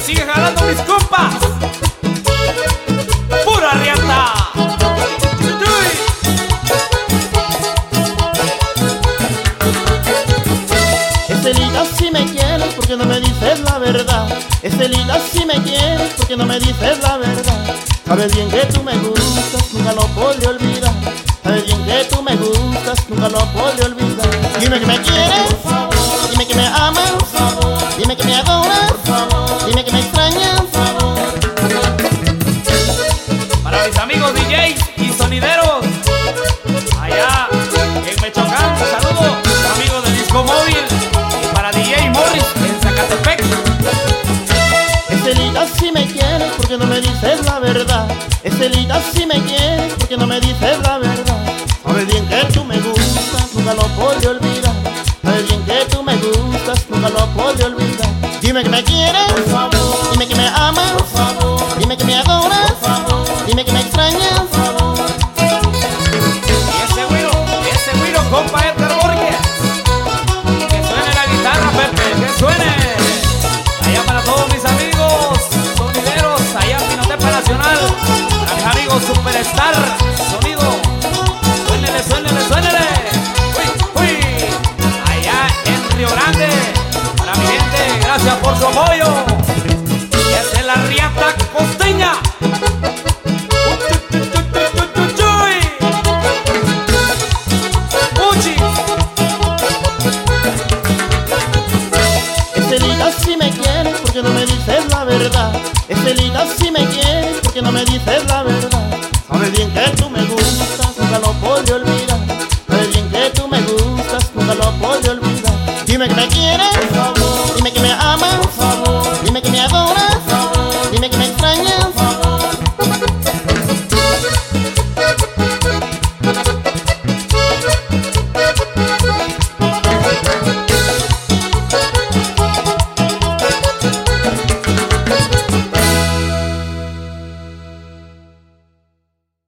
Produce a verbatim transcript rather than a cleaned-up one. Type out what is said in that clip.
sigue jalando mis compas. Pura riata. Estelita, si me quieres, ¿por qué no me dices la verdad? Estelita, si me quieres, ¿por qué no me dices la verdad? Sabes bien que tú me gustas, nunca lo podré olvidar. Sabes bien que tú me gustas, nunca lo podré olvidar. Dime que me quieres, dime que me amas, dime que me adoras, dime que me extrañas. Para mis amigos D Js y sonideros allá en Michoacán, saludos, amigos de Disco Móvil. Y para D J Morris en Zacatepec. Estelita, si me quieres, ¿por qué no me dices la verdad? Estelita, si me quieres, ¿por qué no me dices la verdad? Sabes bien que tú me gustas, nunca lo podré olvidar. Sabes bien que tú me gustas, nunca lo podré olvidar. Dime que me quieres, por favor. Dime que me amas, por favor. Dime que me adoras, por favor. Dime que me extrañas, por favor. Y ese güiro, ese güiro, compa Edgar Borges. Que suene la guitarra, Pepe, que suene. Allá para todos mis amigos sonideros, allá en Pinotepa Nacional. Para mis amigos Superstar Sonido. Suénele, suénele, suénele. Uy, uy. Allá en Río Grande. Para mi gente, gracias por su apoyo. Y esta es la riata costeña. Estelita, si me quieres, ¿por qué no me dices la verdad? Estelita, si me quieres, ¿por qué no me dices la verdad?